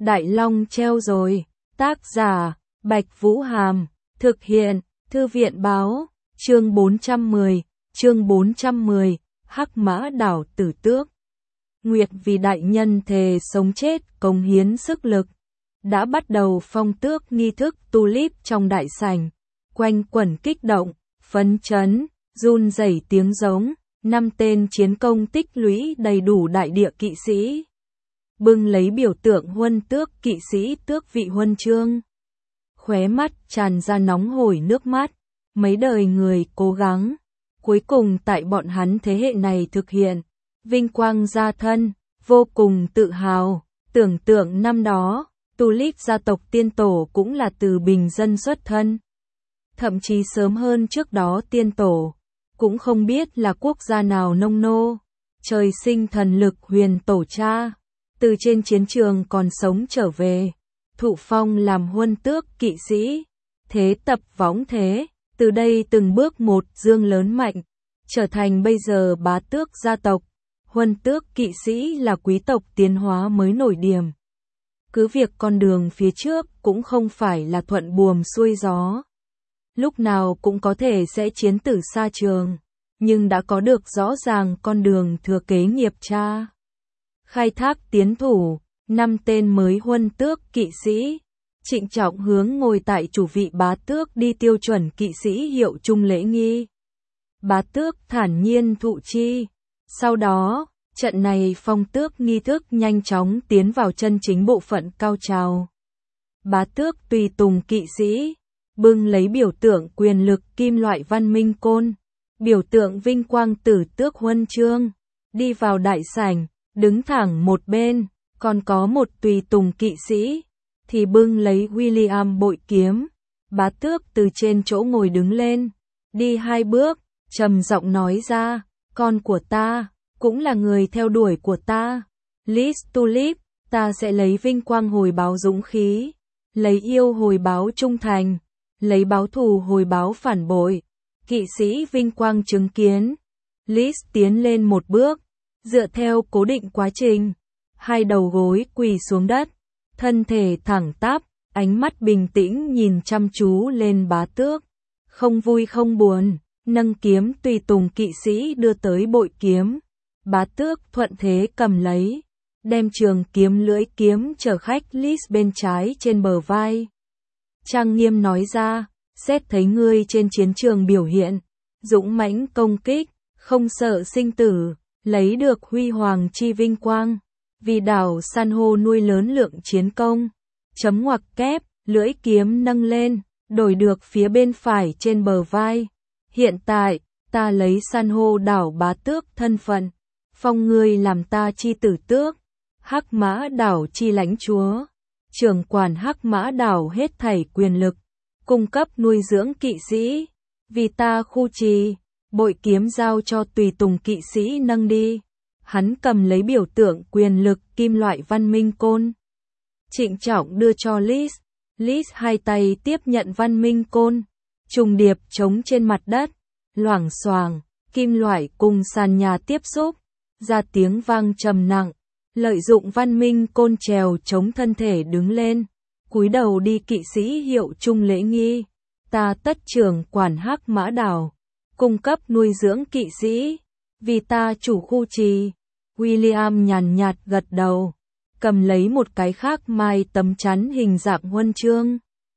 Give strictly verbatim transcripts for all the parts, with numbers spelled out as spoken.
Đại Long treo rồi. Tác giả, Bạch Vũ Hàm. Thực hiện, Thư viện Báo. Chương bốn trăm mười. Chương bốn trăm mười. Hắc Mã Đảo Tử Tước. Nguyệt vì đại nhân thề sống chết cống hiến sức lực. Đã bắt đầu phong tước nghi thức tulip trong đại sảnh. Quanh quẩn kích động, phấn chấn, run rẩy tiếng giống. Năm tên chiến công tích lũy đầy đủ đại địa kỵ sĩ. Bưng lấy biểu tượng huân tước kỵ sĩ tước vị huân chương. Khóe mắt tràn ra nóng hổi nước mắt. Mấy đời người cố gắng. Cuối cùng tại bọn hắn thế hệ này thực hiện. Vinh quang gia thân, vô cùng tự hào. Tưởng tượng năm đó, tulip gia tộc tiên tổ cũng là từ bình dân xuất thân. Thậm chí sớm hơn trước đó tiên tổ. Cũng không biết là quốc gia nào nông nô. Trời sinh thần lực huyền tổ cha. Từ trên chiến trường còn sống trở về. Thụ phong làm huân tước kỵ sĩ. Thế tập võng thế. Từ đây từng bước một dương lớn mạnh. Trở thành bây giờ bá tước gia tộc. Huân tước kỵ sĩ là quý tộc tiến hóa mới nổi điểm. Cứ việc con đường phía trước cũng không phải là thuận buồm xuôi gió. Lúc nào cũng có thể sẽ chiến tử xa trường. Nhưng đã có được rõ ràng con đường thừa kế nghiệp cha. Khai thác tiến thủ, năm tên mới huân tước kỵ sĩ. Trịnh trọng hướng ngồi tại chủ vị bá tước đi tiêu chuẩn kỵ sĩ hiệu trung lễ nghi. Bá tước thản nhiên thụ chi. Sau đó, trận này phong tước nghi thức nhanh chóng tiến vào chân chính bộ phận cao trào. Bá tước tùy tùng kỵ sĩ, bưng lấy biểu tượng quyền lực kim loại văn minh côn, biểu tượng vinh quang tử tước huân chương, đi vào đại sảnh, đứng thẳng một bên, còn có một tùy tùng kỵ sĩ, thì bưng lấy William bội kiếm. Bá tước từ trên chỗ ngồi đứng lên, đi hai bước, trầm giọng nói ra, con của ta, cũng là người theo đuổi của ta. Liz Tulip, ta sẽ lấy vinh quang hồi báo dũng khí, lấy yêu hồi báo trung thành, lấy báo thù hồi báo phản bội. Kỵ sĩ vinh quang chứng kiến. Liz tiến lên một bước, dựa theo cố định quá trình, hai đầu gối quỳ xuống đất, thân thể thẳng tắp, ánh mắt bình tĩnh nhìn chăm chú lên bá tước, không vui không buồn, nâng kiếm tùy tùng kỵ sĩ đưa tới bội kiếm. Bá tước thuận thế cầm lấy, đem trường kiếm lưỡi kiếm chở khách Liz bên trái trên bờ vai. Trang nghiêm nói ra, xét thấy ngươi trên chiến trường biểu hiện, dũng mãnh công kích, không sợ sinh tử, lấy được huy hoàng chi vinh quang, vì đảo san hô nuôi lớn lượng chiến công. Chấm ngoặc kép, lưỡi kiếm nâng lên, đổi được phía bên phải trên bờ vai. Hiện tại, ta lấy san hô đảo bá tước thân phận, phong ngươi làm ta chi tử tước, Hắc Mã Đảo chi lãnh chúa, trưởng quản Hắc Mã Đảo hết thảy quyền lực, cung cấp nuôi dưỡng kỵ sĩ, vì ta khu trì. Bội kiếm giao cho tùy tùng kỵ sĩ nâng đi. Hắn cầm lấy biểu tượng quyền lực kim loại văn minh côn, trịnh trọng đưa cho Liz. Liz hai tay tiếp nhận văn minh côn, trùng điệp chống trên mặt đất, loảng xoảng, kim loại cùng sàn nhà tiếp xúc, ra tiếng vang trầm nặng. Lợi dụng văn minh côn trèo chống thân thể đứng lên, cúi đầu đi kỵ sĩ hiệu trung lễ nghi. Ta tất trưởng quản Hắc Mã Đảo, cung cấp nuôi dưỡng kỵ sĩ, vì ta chủ khu trì. William nhàn nhạt gật đầu, cầm lấy một cái khác mai tấm chắn hình dạng huân chương.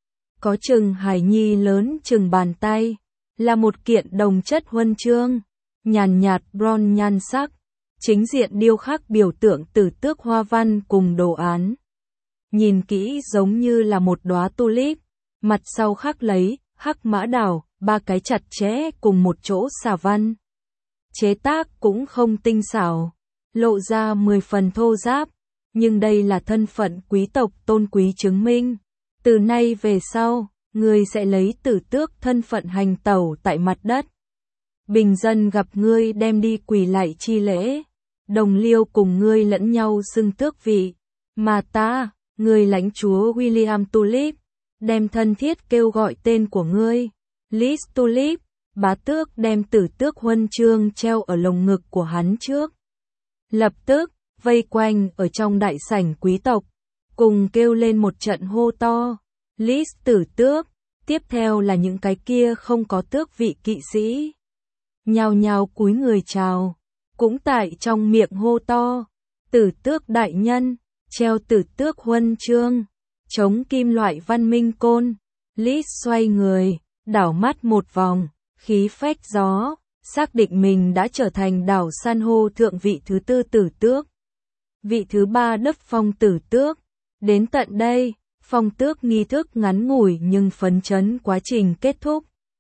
Có chừng hài nhi lớn chừng bàn tay, là một kiện đồng chất huân chương, nhàn nhạt bron nhan sắc, chính diện điêu khắc biểu tượng tử tước hoa văn cùng đồ án. Nhìn kỹ giống như là một đóa tulip, mặt sau khắc lấy Hắc Mã Đảo, ba cái chặt chẽ cùng một chỗ xà văn. Chế tác cũng không tinh xảo, lộ ra mười phần thô ráp, nhưng đây là thân phận quý tộc tôn quý chứng minh. Từ nay về sau, ngươi sẽ lấy tử tước thân phận hành tẩu tại mặt đất. Bình dân gặp ngươi đem đi quỳ lạy chi lễ, đồng liêu cùng ngươi lẫn nhau xưng tước vị, mà ta, ngươi lãnh chúa William Tulip, đem thân thiết kêu gọi tên của ngươi. Liz Tulip, bá tước đem tử tước huân chương treo ở lồng ngực của hắn trước. Lập tức, vây quanh ở trong đại sảnh quý tộc, cùng kêu lên một trận hô to. List tử tước, tiếp theo là những cái kia không có tước vị kỵ sĩ. Nhao nhao cúi người chào, cũng tại trong miệng hô to. Tử tước đại nhân, treo tử tước huân chương, chống kim loại văn minh côn. List xoay người, đảo mắt một vòng, khí phách gió, xác định mình đã trở thành đảo san hô thượng vị thứ tư tử tước. Vị thứ ba đất phong tử tước. Đến tận đây, phong tước nghi thức ngắn ngủi nhưng phấn chấn quá trình kết thúc.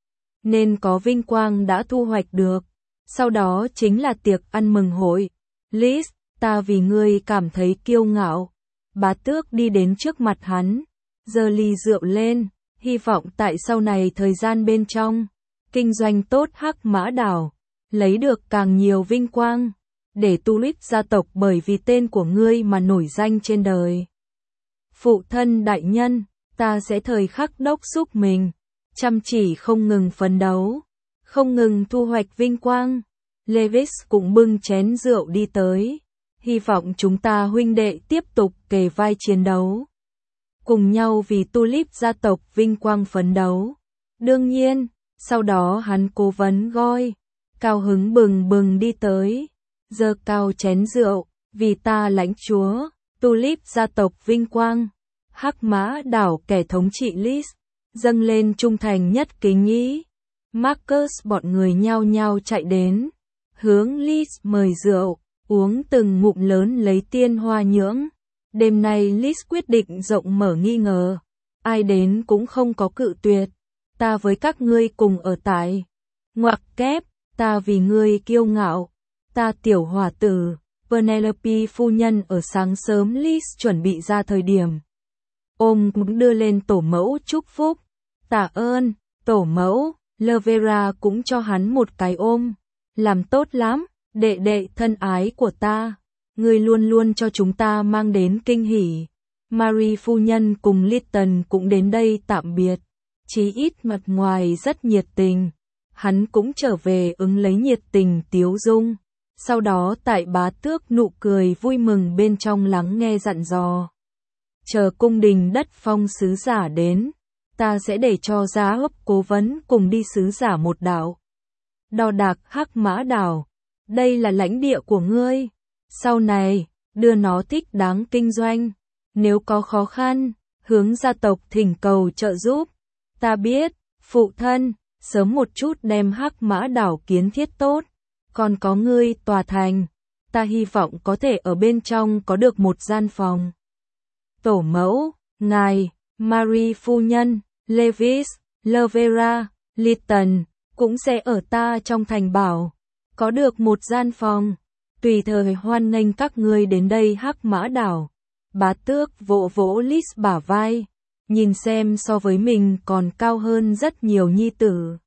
Nên có vinh quang đã thu hoạch được. Sau đó chính là tiệc ăn mừng hội. List, ta vì ngươi cảm thấy kiêu ngạo. Bá tước đi đến trước mặt hắn, giơ ly rượu lên, hy vọng tại sau này thời gian bên trong, kinh doanh tốt Hắc Mã Đảo, lấy được càng nhiều vinh quang, để Tulip gia tộc bởi vì tên của ngươi mà nổi danh trên đời. Phụ thân đại nhân, ta sẽ thời khắc đốc xúc mình, chăm chỉ không ngừng phấn đấu, không ngừng thu hoạch vinh quang. Levis cũng bưng chén rượu đi tới, hy vọng chúng ta huynh đệ tiếp tục kề vai chiến đấu, cùng nhau vì Tulip gia tộc vinh quang phấn đấu. Đương nhiên, sau đó hắn cố vấn Goi, cao hứng bừng bừng đi tới, giơ cao chén rượu, vì ta lãnh chúa, Tulip gia tộc vinh quang. Hắc Mã Đảo kẻ thống trị List, dâng lên trung thành nhất kính ý. Marcus bọn người nhao nhao chạy đến, hướng List mời rượu, uống từng ngụm lớn lấy tiên hoa nhưỡng. Đêm nay List quyết định rộng mở nghi ngờ, ai đến cũng không có cự tuyệt. Ta với các ngươi cùng ở tại. Ngoặc kép, ta vì ngươi kiêu ngạo. Ta tiểu hòa tử, Penelope phu nhân ở sáng sớm List chuẩn bị ra thời điểm. Ôm cũng đưa lên tổ mẫu chúc phúc. Tạ ơn, tổ mẫu. Lovera cũng cho hắn một cái ôm. Làm tốt lắm, đệ đệ thân ái của ta. Ngươi luôn luôn cho chúng ta mang đến kinh hỉ. Marie phu nhân cùng Lytton cũng đến đây tạm biệt. Chí ít mặt ngoài rất nhiệt tình. Hắn cũng trở về ứng lấy nhiệt tình tiếu dung. Sau đó tại bá tước nụ cười vui mừng bên trong lắng nghe dặn dò. Chờ cung đình đất phong sứ giả đến, ta sẽ để cho giá hấp cố vấn cùng đi sứ giả một đảo. Đo đạc Hắc Mã Đảo, đây là lãnh địa của ngươi. Sau này, đưa nó thích đáng kinh doanh. Nếu có khó khăn, hướng gia tộc thỉnh cầu trợ giúp. Ta biết, phụ thân, sớm một chút đem Hắc Mã Đảo kiến thiết tốt. Còn có ngươi tòa thành, ta hy vọng có thể ở bên trong có được một gian phòng. Tổ mẫu, ngài, Marie phu nhân, Levis, Lovera, Lytton, cũng sẽ ở ta trong thành bảo, có được một gian phòng. Tùy thời hoan nghênh các ngươi đến đây Hắc Mã Đảo. Bá tước vỗ vỗ List bả vai, nhìn xem so với mình còn cao hơn rất nhiều nhi tử.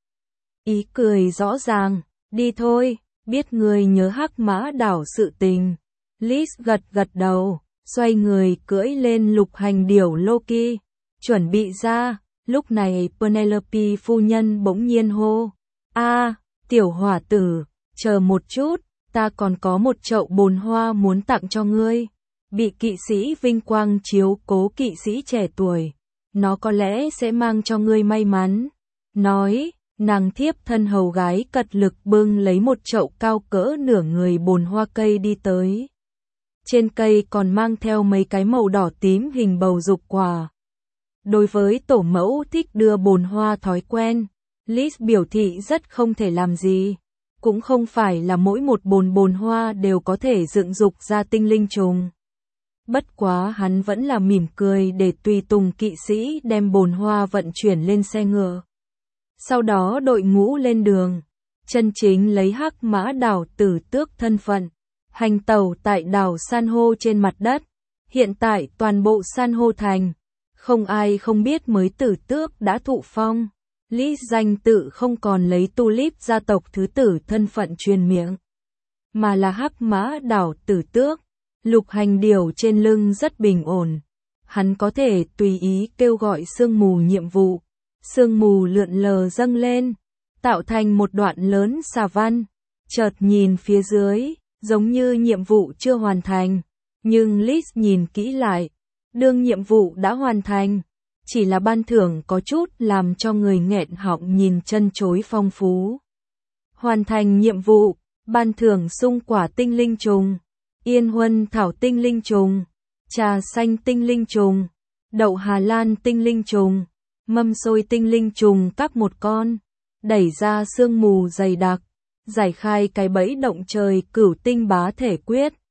Ý cười rõ ràng, đi thôi, biết ngươi nhớ Hắc Mã Đảo sự tình. List gật gật đầu, xoay người cưỡi lên lục hành điểu Loki, chuẩn bị ra. Lúc này Penelope phu nhân bỗng nhiên hô, a, tiểu hỏa tử, chờ một chút, ta còn có một chậu bồn hoa muốn tặng cho ngươi. Bị kỵ sĩ vinh quang chiếu cố kỵ sĩ trẻ tuổi, nó có lẽ sẽ mang cho ngươi may mắn. Nói, nàng thiếp thân hầu gái cật lực bưng lấy một chậu cao cỡ nửa người bồn hoa cây đi tới. Trên cây còn mang theo mấy cái màu đỏ tím hình bầu dục quả. Đối với tổ mẫu thích đưa bồn hoa thói quen, Liz biểu thị rất không thể làm gì. Cũng không phải là mỗi một bồn bồn hoa đều có thể dựng dục ra tinh linh trùng. Bất quá hắn vẫn là mỉm cười để tùy tùng kỵ sĩ đem bồn hoa vận chuyển lên xe ngựa. Sau đó đội ngũ lên đường, chân chính lấy Hắc Mã Đảo Tử Tước thân phận, hành tẩu tại đảo san hô trên mặt đất. Hiện tại toàn bộ san hô thành, không ai không biết mới Tử Tước đã thụ phong. Lý danh tự không còn lấy Tulip gia tộc thứ tử thân phận truyền miệng, mà là Hắc Mã Đảo Tử Tước. Lục hành điểu trên lưng rất bình ổn, hắn có thể tùy ý kêu gọi sương mù nhiệm vụ. Sương mù lượn lờ dâng lên, tạo thành một đoạn lớn xà văn. Chợt nhìn phía dưới, giống như nhiệm vụ chưa hoàn thành, nhưng Liz nhìn kỹ lại, Đương nhiệm vụ đã hoàn thành, chỉ là ban thưởng có chút làm cho người nghẹn họng nhìn chân chối phong phú. Hoàn thành nhiệm vụ, ban thưởng sung quả tinh linh trùng, yên huân thảo tinh linh trùng, trà xanh tinh linh trùng, đậu Hà Lan tinh linh trùng, mâm xôi tinh linh trùng các một con, đẩy ra sương mù dày đặc, giải khai cái bẫy động trời cửu tinh bá thể quyết.